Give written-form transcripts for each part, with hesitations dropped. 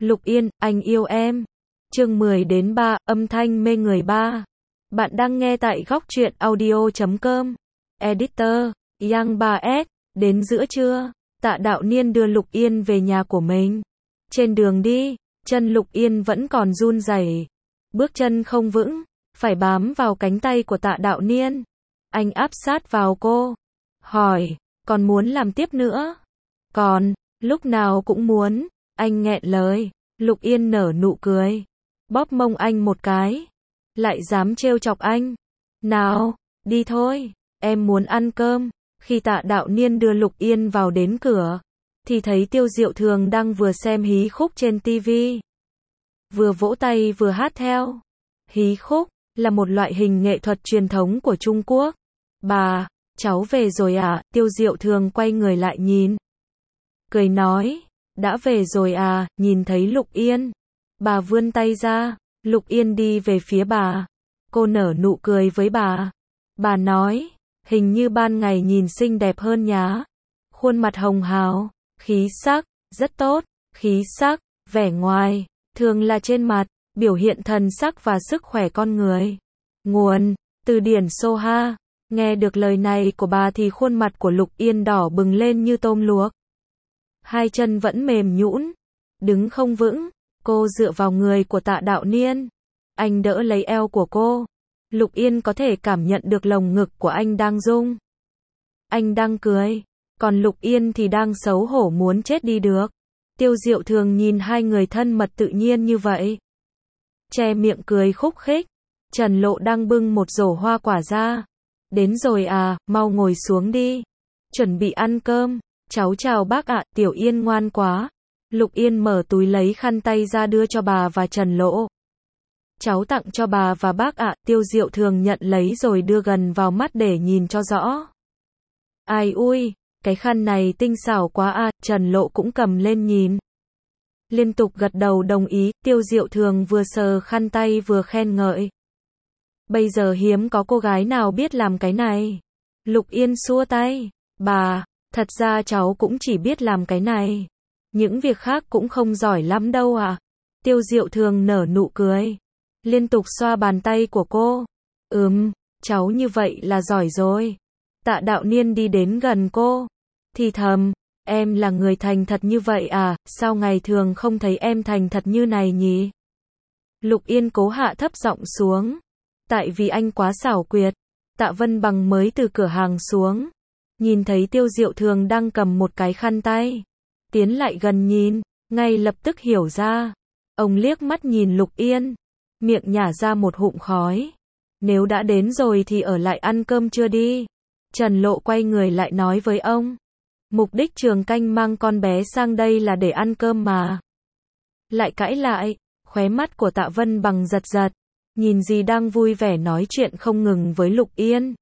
Lục Yên, anh yêu em. Chương 10 đến 3, âm thanh mê người 3. Bạn đang nghe tại góc truyện audio.com. Editor, Yang 3S, đến giữa trưa, Tạ Đạo Niên đưa Lục Yên về nhà của mình. Trên đường đi, chân Lục Yên vẫn còn run rẩy, bước chân không vững, phải bám vào cánh tay của Tạ Đạo Niên. Anh áp sát vào cô, hỏi, còn muốn làm tiếp nữa? Còn, lúc nào cũng muốn, anh nghẹn lời. Lục Yên nở nụ cười, bóp mông anh một cái. Lại dám trêu chọc anh. Nào, đi thôi, em muốn ăn cơm. Khi Tạ Đạo Niên đưa Lục Yên vào đến cửa, thì thấy Tiêu Diệu Thường đang vừa xem hí khúc trên tivi, vừa vỗ tay vừa hát theo. Hí khúc là một loại hình nghệ thuật truyền thống của Trung Quốc. Bà, cháu về rồi à? Tiêu Diệu Thường quay người lại nhìn, cười nói, đã về rồi à? Nhìn thấy Lục Yên, bà vươn tay ra. Lục Yên đi về phía bà, cô nở nụ cười với bà. Bà nói, hình như ban ngày nhìn xinh đẹp hơn nhá. Khuôn mặt hồng hào, khí sắc, rất tốt. Khí sắc, vẻ ngoài, thường là trên mặt, biểu hiện thần sắc và sức khỏe con người. Nguồn, từ điển Soha. Nghe được lời này của bà thì khuôn mặt của Lục Yên đỏ bừng lên như tôm luộc. Hai chân vẫn mềm nhũn, đứng không vững. Cô dựa vào người của Tạ Đạo Niên. Anh đỡ lấy eo của cô. Lục Yên có thể cảm nhận được lồng ngực của anh đang rung. Anh đang cười, còn Lục Yên thì đang xấu hổ muốn chết đi được. Tiêu Diệu Thường nhìn hai người thân mật tự nhiên như vậy, che miệng cười khúc khích. Trần Lộ đang bưng một rổ hoa quả ra. Đến rồi à, mau ngồi xuống đi. Chuẩn bị ăn cơm. Cháu chào bác ạ. Tiểu Yên ngoan quá. Lục Yên mở túi lấy khăn tay ra đưa cho bà và Trần Lộ. Cháu tặng cho bà và bác ạ. Tiêu Diệu Thường nhận lấy rồi đưa gần vào mắt để nhìn cho rõ. Ai ui, cái khăn này tinh xảo quá à. Trần Lộ cũng cầm lên nhìn, liên tục gật đầu đồng ý. Tiêu Diệu Thường vừa sờ khăn tay vừa khen ngợi. Bây giờ hiếm có cô gái nào biết làm cái này. Lục Yên xua tay. Bà, thật ra cháu cũng chỉ biết làm cái này. Những việc khác cũng không giỏi lắm đâu ạ. Tiêu Diệu Thường nở nụ cười, liên tục xoa bàn tay của cô. Cháu như vậy là giỏi rồi. Tạ Đạo Niên đi đến gần cô, thì thầm, em là người thành thật như vậy à, sao ngày thường không thấy em thành thật như này nhỉ? Lục Yên cố hạ thấp giọng xuống, tại vì anh quá xảo quyệt. Tạ Vân Bằng mới từ cửa hàng xuống, nhìn thấy Tiêu Diệu Thường đang cầm một cái khăn tay, tiến lại gần nhìn, ngay lập tức hiểu ra. Ông liếc mắt nhìn Lục Yên, miệng nhả ra một hụm khói. Nếu đã đến rồi thì ở lại ăn cơm trưa đi. Trần Lộ quay người lại nói với ông, mục đích Trường Canh mang con bé sang đây là để ăn cơm mà. Lại cãi lại, khóe mắt của Tạ Vân Bằng giật giật, nhìn gì đang vui vẻ nói chuyện không ngừng với Lục Yên.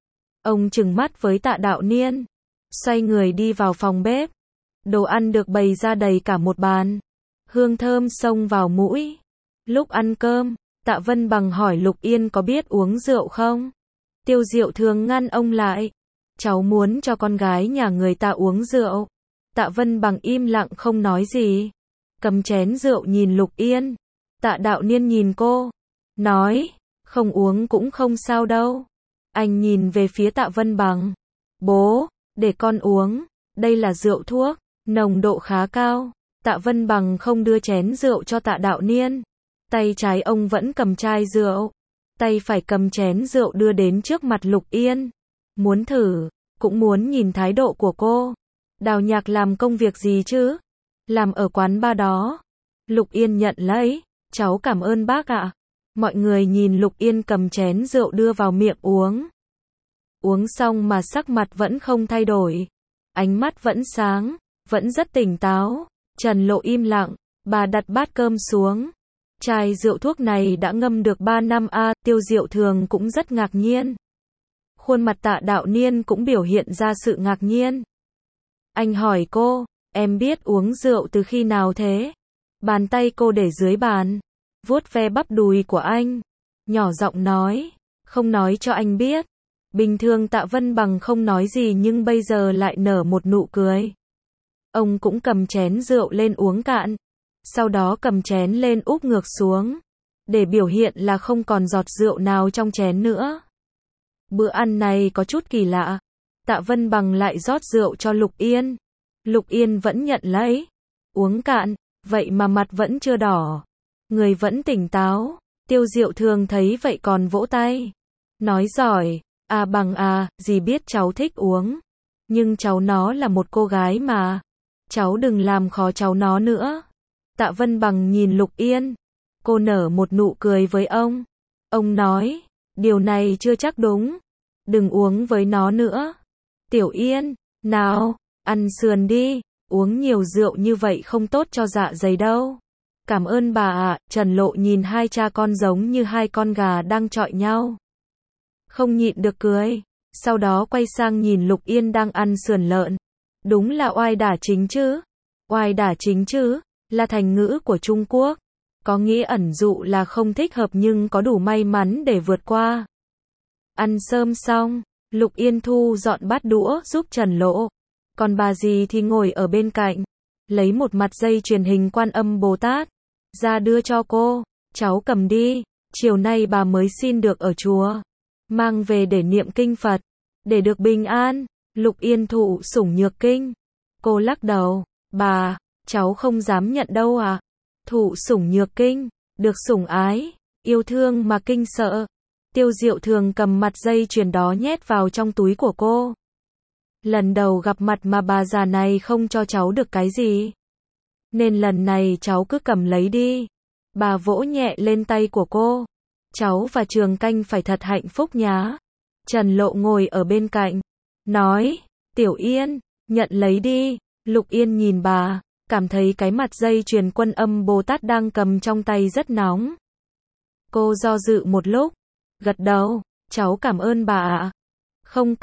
Ông trừng mắt với Tạ Đạo Niên, xoay người đi vào phòng bếp. Đồ ăn được bày ra đầy cả một bàn, hương thơm xông vào mũi. Lúc ăn cơm, Tạ Vân Bằng hỏi Lục Yên có biết uống rượu không? Tiêu Diệu Thường ngăn ông lại. Cháu muốn cho con gái nhà người ta uống rượu. Tạ Vân Bằng im lặng không nói gì, cầm chén rượu nhìn Lục Yên. Tạ Đạo Niên nhìn cô, nói, không uống cũng không sao đâu. Anh nhìn về phía Tạ Vân Bằng. Bố, để con uống, đây là rượu thuốc, nồng độ khá cao. Tạ Vân Bằng không đưa chén rượu cho Tạ Đạo Niên. Tay trái ông vẫn cầm chai rượu, tay phải cầm chén rượu đưa đến trước mặt Lục Yên. Muốn thử, cũng muốn nhìn thái độ của cô. Đào Nhạc làm công việc gì chứ? Làm ở quán bar đó. Lục Yên nhận lấy, cháu cảm ơn bác ạ. Mọi người nhìn Lục Yên cầm chén rượu đưa vào miệng uống. Uống xong mà sắc mặt vẫn không thay đổi. Ánh mắt vẫn sáng, vẫn rất tỉnh táo. Trần Lộ im lặng, bà đặt bát cơm xuống. Chai rượu thuốc này đã ngâm được 3 năm a. Tiêu Diệu Thường cũng rất ngạc nhiên. Khuôn mặt Tạ Đạo Niên cũng biểu hiện ra sự ngạc nhiên. Anh hỏi cô, em biết uống rượu từ khi nào thế? Bàn tay cô để dưới bàn, vuốt ve bắp đùi của anh, nhỏ giọng nói, không nói cho anh biết. Bình thường Tạ Vân Bằng không nói gì nhưng bây giờ lại nở một nụ cười. Ông cũng cầm chén rượu lên uống cạn. sau đó cầm chén lên úp ngược xuống, để biểu hiện là không còn giọt rượu nào trong chén nữa. Bữa ăn này có chút kỳ lạ. Tạ Vân Bằng lại rót rượu cho Lục Yên. Lục Yên vẫn nhận lấy, uống cạn, vậy mà mặt vẫn chưa đỏ, người vẫn tỉnh táo. Tiêu Diệu Thường thấy vậy còn vỗ tay, nói giỏi, à Bằng à, dì biết cháu thích uống, nhưng cháu nó là một cô gái mà, cháu đừng làm khó cháu nó nữa. Tạ Vân Bằng nhìn Lục Yên, cô nở một nụ cười với ông. Ông nói, điều này chưa chắc đúng, đừng uống với nó nữa. Tiểu Yên, nào, ăn sườn đi, uống nhiều rượu như vậy không tốt cho dạ dày đâu. Cảm ơn bà ạ. Trần Lộ nhìn hai cha con giống như hai con gà đang chọi nhau, không nhịn được cười, sau đó quay sang nhìn Lục Yên đang ăn sườn lợn. Đúng là oai đả chính chứ. Oai đả chính chứ, là thành ngữ của Trung Quốc, có nghĩa ẩn dụ là không thích hợp nhưng có đủ may mắn để vượt qua. Ăn cơm xong, Lục Yên thu dọn bát đũa giúp Trần Lộ, còn bà dì thì ngồi ở bên cạnh, lấy một mặt dây chuyền hình Quan Âm Bồ Tát ra đưa cho cô. Cháu cầm đi, chiều nay bà mới xin được ở chùa, mang về để niệm kinh Phật, để được bình an. Lục Yên thụ sủng nhược kinh. Cô lắc đầu, bà, cháu không dám nhận đâu à. Thụ sủng nhược kinh, được sủng ái, yêu thương mà kinh sợ. Tiêu Diệu Thường cầm mặt dây chuyền đó nhét vào trong túi của cô. Lần đầu gặp mặt mà bà già này không cho cháu được cái gì, nên lần này cháu cứ cầm lấy đi. Bà vỗ nhẹ lên tay của cô. Cháu và Trường Canh phải thật hạnh phúc nhá. Trần Lộ ngồi ở bên cạnh, nói, Tiểu Yên, nhận lấy đi. Lục Yên nhìn bà, cảm thấy cái mặt dây chuyền Quan Âm Bồ Tát đang cầm trong tay rất nóng. Cô do dự một lúc, gật đầu, cháu cảm ơn bà ạ. Không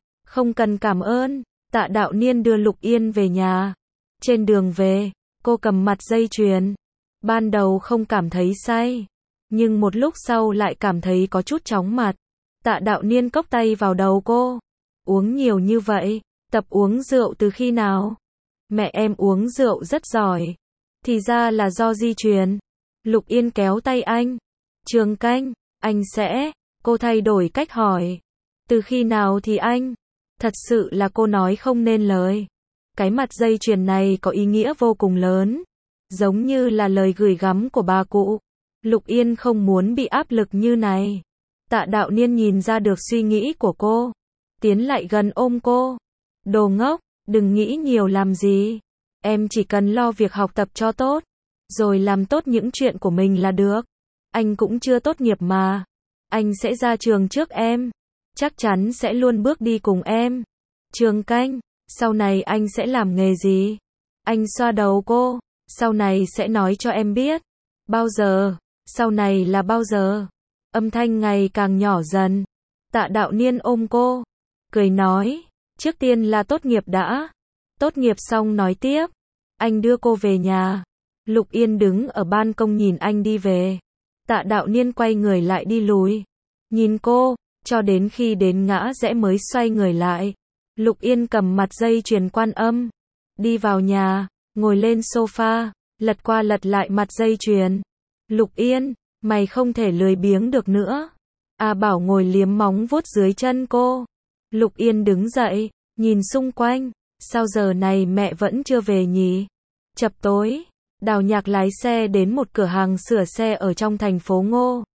cần cảm ơn. Tạ Đạo Niên đưa Lục Yên về nhà. Trên đường về, cô cầm mặt dây chuyền. Ban đầu không cảm thấy say, nhưng một lúc sau lại cảm thấy có chút chóng mặt. Tạ Đạo Niên cốc tay vào đầu cô. Uống nhiều như vậy, tập uống rượu từ khi nào? Mẹ em uống rượu rất giỏi. Thì ra là do di truyền. Lục Yên kéo tay anh. Trường Canh, anh sẽ... Cô thay đổi cách hỏi. Từ khi nào thì anh? Thật sự là cô nói không nên lời. Cái mặt dây chuyền này có ý nghĩa vô cùng lớn, giống như là lời gửi gắm của bà cụ. Lục Yên không muốn bị áp lực như này. Tạ Đạo Niên nhìn ra được suy nghĩ của cô, tiến lại gần ôm cô. Đồ ngốc, đừng nghĩ nhiều làm gì. Em chỉ cần lo việc học tập cho tốt, rồi làm tốt những chuyện của mình là được. Anh cũng chưa tốt nghiệp mà. Anh sẽ ra trường trước em. Chắc chắn sẽ luôn bước đi cùng em. Trường Canh, sau này anh sẽ làm nghề gì? Anh xoa đầu cô. Sau này sẽ nói cho em biết. Bao giờ? Sau này là bao giờ? Âm thanh ngày càng nhỏ dần. Tạ Đạo Niên ôm cô, cười nói, trước tiên là tốt nghiệp đã. Tốt nghiệp xong nói tiếp. Anh đưa cô về nhà. Lục Yên đứng ở ban công nhìn anh đi về. Tạ Đạo Niên quay người lại đi lùi, nhìn cô, cho đến khi đến ngã rẽ mới xoay người lại. Lục Yên cầm mặt dây chuyền Quan Âm, đi vào nhà, ngồi lên sofa, lật qua lật lại mặt dây chuyền. Lục Yên, mày không thể lười biếng được nữa. A Bảo ngồi liếm móng vuốt dưới chân cô. Lục Yên đứng dậy, nhìn xung quanh, sao giờ này mẹ vẫn chưa về nhỉ? Chập tối, Đào Nhạc lái xe đến một cửa hàng sửa xe ở trong thành phố Ngô.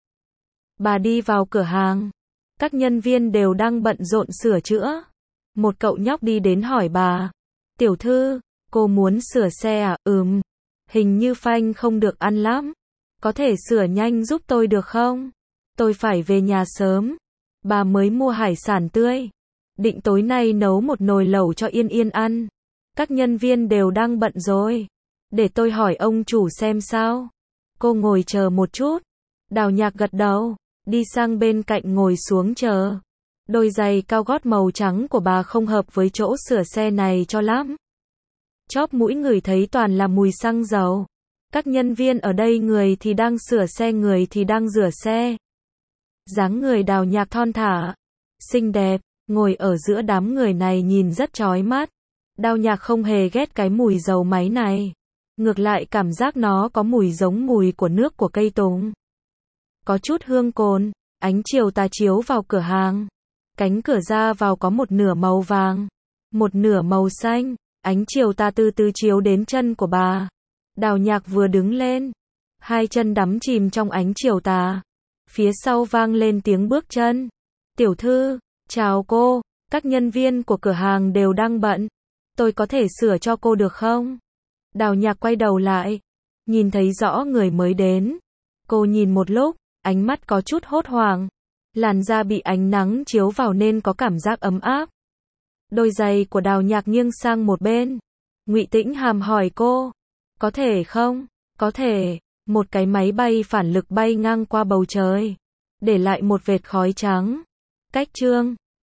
Bà đi vào cửa hàng, các nhân viên đều đang bận rộn sửa chữa. Một cậu nhóc đi đến hỏi bà, tiểu thư, cô muốn sửa xe à? Hình như phanh không được ăn lắm. Có thể sửa nhanh giúp tôi được không? Tôi phải về nhà sớm. Bà mới mua hải sản tươi, định tối nay nấu một nồi lẩu cho Yên Yên ăn. Các nhân viên đều đang bận rồi. Để tôi hỏi ông chủ xem sao. Cô ngồi chờ một chút. Đào Nhạc gật đầu, đi sang bên cạnh ngồi xuống chờ. Đôi giày cao gót màu trắng của bà không hợp với chỗ sửa xe này cho lắm. Chóp mũi ngửi thấy toàn là mùi xăng dầu. Các nhân viên ở đây người thì đang sửa xe, người thì đang rửa xe. Dáng người Đào Nhạc thon thả, xinh đẹp, ngồi ở giữa đám người này nhìn rất chói mắt. Đào Nhạc không hề ghét cái mùi dầu máy này. Ngược lại cảm giác nó có mùi giống mùi của nước của cây tùng. Có chút hương cồn, ánh chiều tà chiếu vào cửa hàng. Cánh cửa ra vào có một nửa màu vàng, một nửa màu xanh, ánh chiều tà từ từ chiếu đến chân của bà. Đào Nhạc vừa đứng lên, hai chân đắm chìm trong ánh chiều tà. Phía sau vang lên tiếng bước chân. Tiểu thư, chào cô, các nhân viên của cửa hàng đều đang bận. Tôi có thể sửa cho cô được không? Đào Nhạc quay đầu lại, nhìn thấy rõ người mới đến. Cô nhìn một lúc, ánh mắt có chút hốt hoảng. Làn da bị ánh nắng chiếu vào nên có cảm giác ấm áp. Đôi giày của Đào Nhạc nghiêng sang một bên. Ngụy Tĩnh Hàm hỏi cô, có thể không? Có thể. Một cái máy bay phản lực bay ngang qua bầu trời, để lại một vệt khói trắng. Cách chương